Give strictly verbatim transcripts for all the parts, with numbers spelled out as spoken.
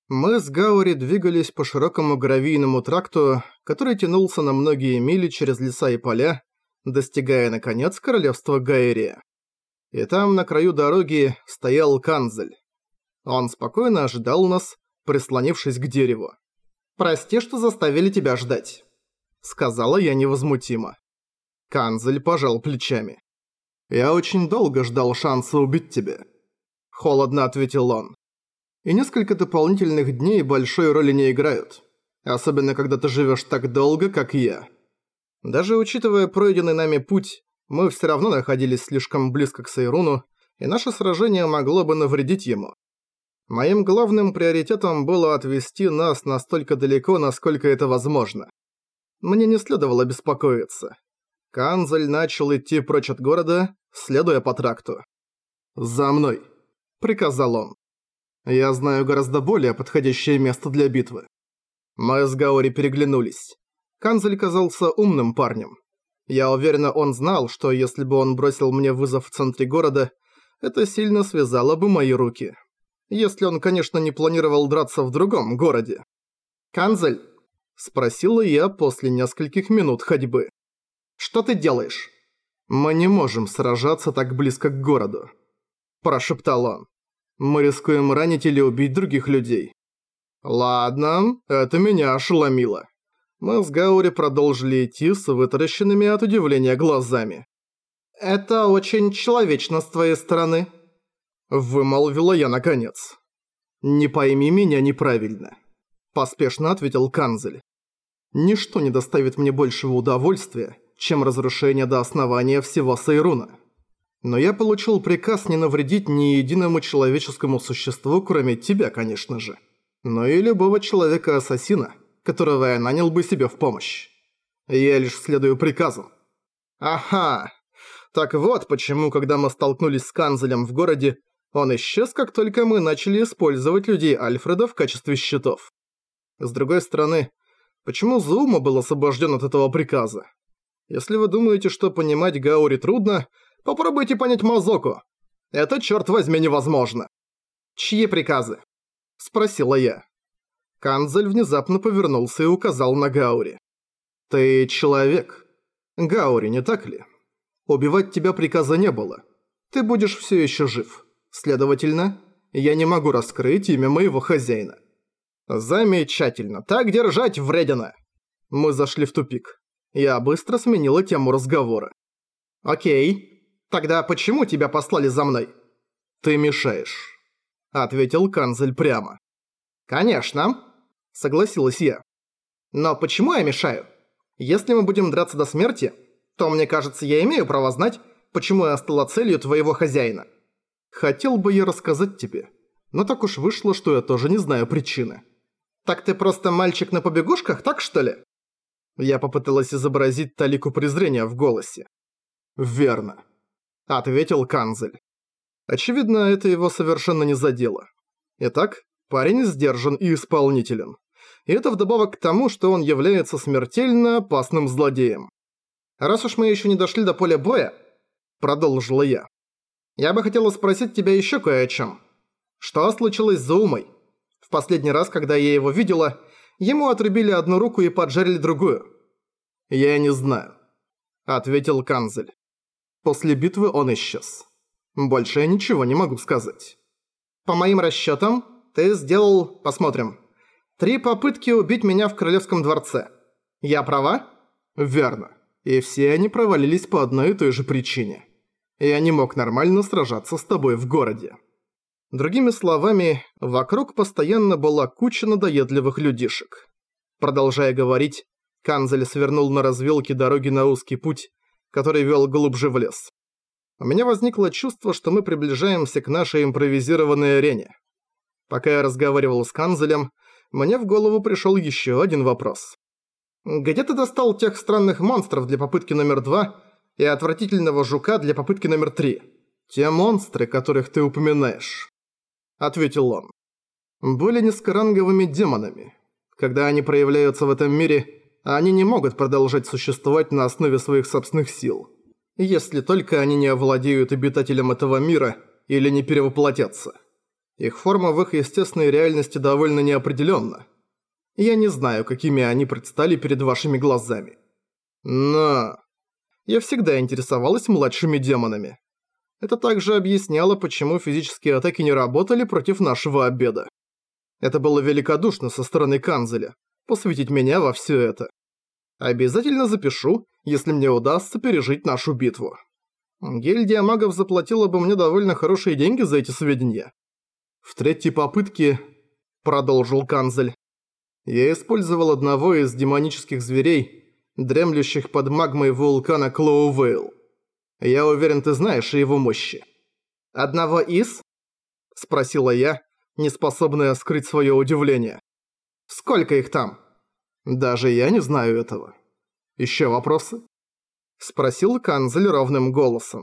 Мы с Гаури двигались по широкому гравийному тракту, который тянулся на многие мили через леса и поля, достигая, наконец, королевства Гаэрия. И там, на краю дороги, стоял Канзель. Он спокойно ожидал нас, прислонившись к дереву. «Прости, что заставили тебя ждать», — сказала я невозмутимо. Канзель пожал плечами. «Я очень долго ждал шанса убить тебя», — холодно ответил он. «И несколько дополнительных дней большой роли не играют, особенно когда ты живешь так долго, как я. Даже учитывая пройденный нами путь, мы все равно находились слишком близко к Сейруну, и наше сражение могло бы навредить ему. Моим главным приоритетом было отвести нас настолько далеко, насколько это возможно. Мне не следовало беспокоиться. Канзель начал идти прочь от города, следуя по тракту. «За мной», — приказал он. «Я знаю гораздо более подходящее место для битвы». Мы с Гаури переглянулись. Канзель казался умным парнем. Я уверена, он знал, что если бы он бросил мне вызов в центре города, это сильно связало бы мои руки. Если он, конечно, не планировал драться в другом городе. «Канзель?» – спросила я после нескольких минут ходьбы. «Что ты делаешь?» «Мы не можем сражаться так близко к городу», – прошептал он. «Мы рискуем ранить или убить других людей». «Ладно, это меня ошеломило». Мы с Гаури продолжили идти с вытаращенными от удивления глазами. «Это очень человечно с твоей стороны», – вымолвила я наконец. «Не пойми меня неправильно», – поспешно ответил Канзель. «Ничто не доставит мне большего удовольствия, чем разрушение до основания всего Сейруна. Но я получил приказ не навредить ни единому человеческому существу, кроме тебя, конечно же, но и любого человека-ассасина, которого я нанял бы себе в помощь. Я лишь следую приказам». «Ага, так вот почему, когда мы столкнулись с Канзелем в городе, он исчез, как только мы начали использовать людей Альфреда в качестве щитов. С другой стороны, почему Зуума был освобожден от этого приказа? Если вы думаете, что понимать Гаури трудно, попробуйте понять Мазоку. Это, черт возьми, невозможно». «Чьи приказы?» – спросила я. Канзель внезапно повернулся и указал на Гаури. «Ты человек. Гаури, не так ли? Убивать тебя приказа не было. Ты будешь все еще жив. Следовательно, я не могу раскрыть имя моего хозяина». «Замечательно. Так держать, вредина!» Мы зашли в тупик. Я быстро сменила тему разговора. «Окей. Тогда почему тебя послали за мной?» «Ты мешаешь», — ответил Канзель прямо. «Конечно», — согласилась я. «Но почему я мешаю? Если мы будем драться до смерти, то, мне кажется, я имею право знать, почему я стала целью твоего хозяина». «Хотел бы я рассказать тебе, но так уж вышло, что я тоже не знаю причины». «Так ты просто мальчик на побегушках, так что ли?» Я попыталась изобразить талику презрения в голосе. «Верно», — ответил Канзель. Очевидно, это его совершенно не задело. Итак, парень сдержан и исполнителен. И это вдобавок к тому, что он является смертельно опасным злодеем. «Раз уж мы еще не дошли до поля боя», — продолжила я, — «я бы хотела спросить тебя еще кое о чем. Что случилось с Зоумой? В последний раз, когда я его видела, ему отрубили одну руку и поджарили другую». «Я не знаю», — ответил Канзель. «После битвы он исчез. Больше я ничего не могу сказать». «По моим расчетам, ты сделал, посмотрим, три попытки убить меня в Королевском дворце. Я права?» «Верно. И все они провалились по одной и той же причине. Я не мог нормально сражаться с тобой в городе». Другими словами, вокруг постоянно была куча надоедливых людишек. Продолжая говорить, Канзель свернул на развилке дороги на узкий путь, который вел глубже в лес. У меня возникло чувство, что мы приближаемся к нашей импровизированной арене. Пока я разговаривал с Канзелем, мне в голову пришел еще один вопрос. «Где ты достал тех странных монстров для попытки номер два и отвратительного жука для попытки номер три?» «Те монстры, которых ты упоминаешь», — ответил он, — «были низкоранговыми демонами. Когда они проявляются в этом мире, они не могут продолжать существовать на основе своих собственных сил, если только они не овладеют обитателем этого мира или не перевоплотятся. Их форма в их естественной реальности довольно неопределенна. Я не знаю, какими они предстали перед вашими глазами. Но... Я всегда интересовалась младшими демонами. Это также объясняло, почему физические атаки не работали против нашего обеда. Это было великодушно со стороны Канзеля, посвятить меня во всё это. Обязательно запишу, если мне удастся пережить нашу битву. Гильдия магов заплатила бы мне довольно хорошие деньги за эти сведения. В третьей попытке, продолжил Канзель, я использовал одного из демонических зверей, дремлющих под магмой вулкана Клоувейл. Я уверен, ты знаешь о его мощи. Одного из? Спросила я, неспособная скрыть свое удивление. Сколько их там? Даже я не знаю этого. Еще вопросы? Спросил Канзель ровным голосом.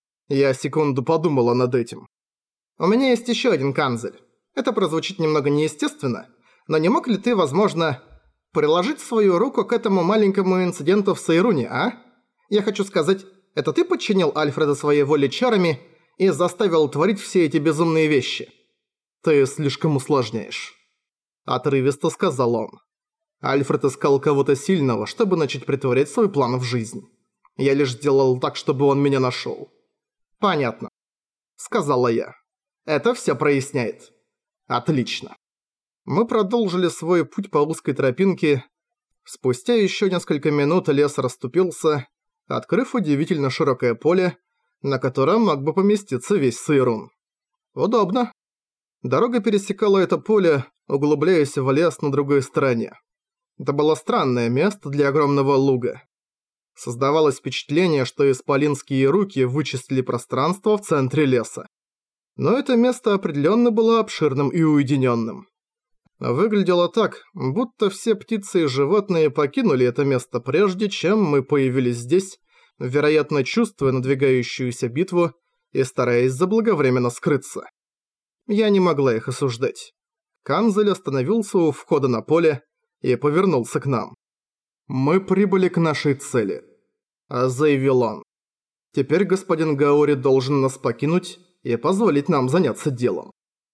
Я секунду подумала над этим. У меня есть еще один Канзель. Это прозвучит немного неестественно, но не мог ли ты, возможно, приложить свою руку к этому маленькому инциденту в Сейруне, а? Я хочу сказать, это ты подчинил Альфреда своей воле чарами и заставил творить все эти безумные вещи? Ты слишком усложняешь. Отрывисто сказал он. Альфред искал кого-то сильного, чтобы начать притворять свой план в жизнь. Я лишь сделал так, чтобы он меня нашел. Понятно. Сказала я. Это все проясняет. Отлично. Мы продолжили свой путь по узкой тропинке. Спустя еще несколько минут лес расступился, открыв удивительно широкое поле, на котором мог бы поместиться весь Сейрун. Удобно. Дорога пересекала это поле, углубляясь в лес на другой стороне. Это было странное место для огромного луга. Создавалось впечатление, что исполинские руки вычистили пространство в центре леса. Но это место определенно было обширным и уединенным. Выглядело так, будто все птицы и животные покинули это место прежде, чем мы появились здесь, вероятно, чувствуя надвигающуюся битву и стараясь заблаговременно скрыться. Я не могла их осуждать. Канзель остановился у входа на поле и повернулся к нам. «Мы прибыли к нашей цели», – заявил он. «Теперь господин Гаори должен нас покинуть и позволить нам заняться делом».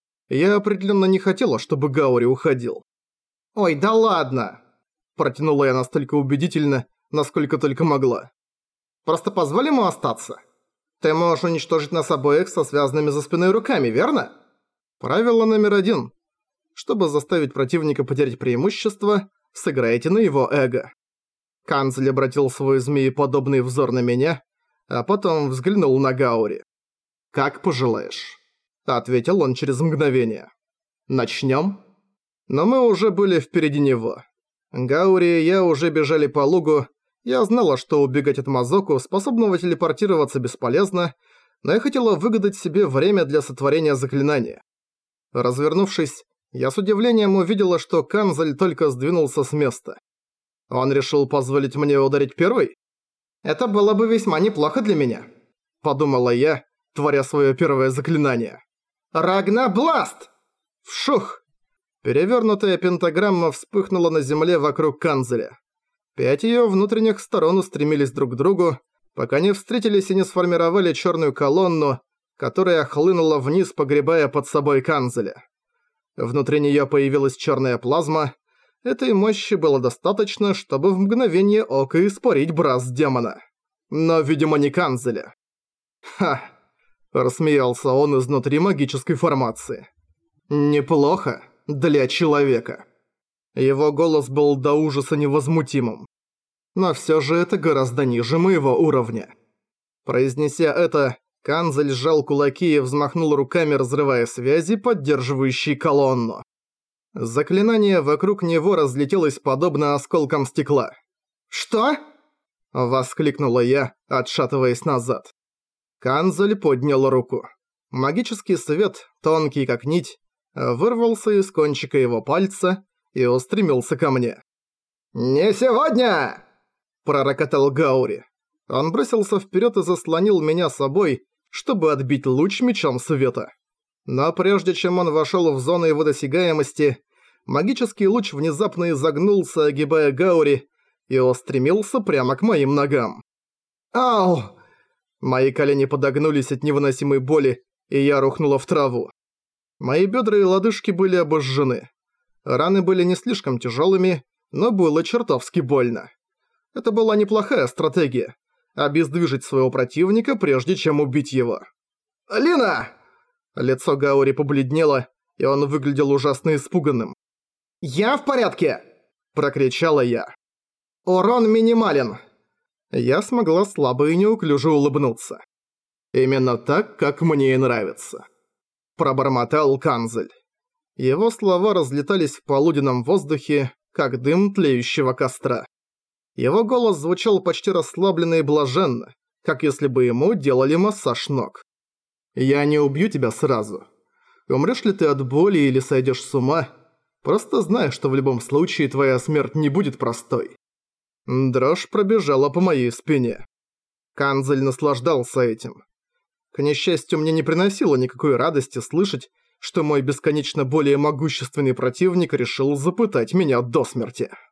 Я определенно не хотела, чтобы Гаори уходил. «Ой, да ладно!» – протянула я настолько убедительно, насколько только могла. «Просто позволь ему остаться. Ты можешь уничтожить нас обоих со связанными за спиной руками, верно?» Правило номер один. Чтобы заставить противника потерять преимущество, сыграйте на его эго. Канзель обратил свой змееподобный взор на меня, а потом взглянул на Гаори. «Как пожелаешь», — ответил он через мгновение. «Начнем?» Но мы уже были впереди него. Гаори и я уже бежали по лугу. Я знала, что убегать от Мазоку, способного телепортироваться, бесполезно, но я хотела выгадать себе время для сотворения заклинания. Развернувшись, я с удивлением увидела, что Канзель только сдвинулся с места. Он решил позволить мне ударить первой? Это было бы весьма неплохо для меня, подумала я, творя свое первое заклинание. Рагнабласт! Вшух! Перевернутая пентаграмма вспыхнула на земле вокруг Канзеля. Пять ее внутренних сторон устремились друг к другу, пока не встретились и не сформировали черную колонну, которая хлынула вниз, погребая под собой Канзеля. Внутри нее появилась черная плазма. Этой мощи было достаточно, чтобы в мгновение ока испарить брас демона. Но, видимо, не Канзеля. «Ха!» – рассмеялся он изнутри магической формации. «Неплохо для человека». Его голос был до ужаса невозмутимым. Но все же это гораздо ниже моего уровня. Произнеся это, Канзель сжал кулаки и взмахнул руками, разрывая связи, поддерживающие колонну. Заклинание вокруг него разлетелось подобно осколкам стекла. «Что?» – воскликнула я, отшатываясь назад. Канзель поднял руку. Магический свет, тонкий как нить, вырвался из кончика его пальца и устремился ко мне. «Не сегодня!» – пророкотал Гаори. Он бросился вперед и заслонил меня собой, чтобы отбить луч мечом света. Но прежде чем он вошел в зону его досягаемости, магический луч внезапно изогнулся, огибая Гаори, и устремился прямо к моим ногам. «Ау!» Мои колени подогнулись от невыносимой боли, и я рухнула в траву. Мои бедра и лодыжки были обожжены. Раны были не слишком тяжелыми, но было чертовски больно. Это была неплохая стратегия – обездвижить своего противника, прежде чем убить его. «Лина!» Лицо Гаори побледнело, и он выглядел ужасно испуганным. «Я в порядке!» – прокричала я. «Урон минимален!» Я смогла слабо и неуклюже улыбнуться. «Именно так, как мне и нравится», – пробормотал Канзель. Его слова разлетались в полуденном воздухе, как дым тлеющего костра. Его голос звучал почти расслабленно и блаженно, как если бы ему делали массаж ног. «Я не убью тебя сразу. Умрёшь ли ты от боли или сойдёшь с ума, просто знай, что в любом случае твоя смерть не будет простой». Дрожь пробежала по моей спине. Канзель наслаждался этим. К несчастью, мне не приносило никакой радости слышать, что мой бесконечно более могущественный противник решил запытать меня до смерти.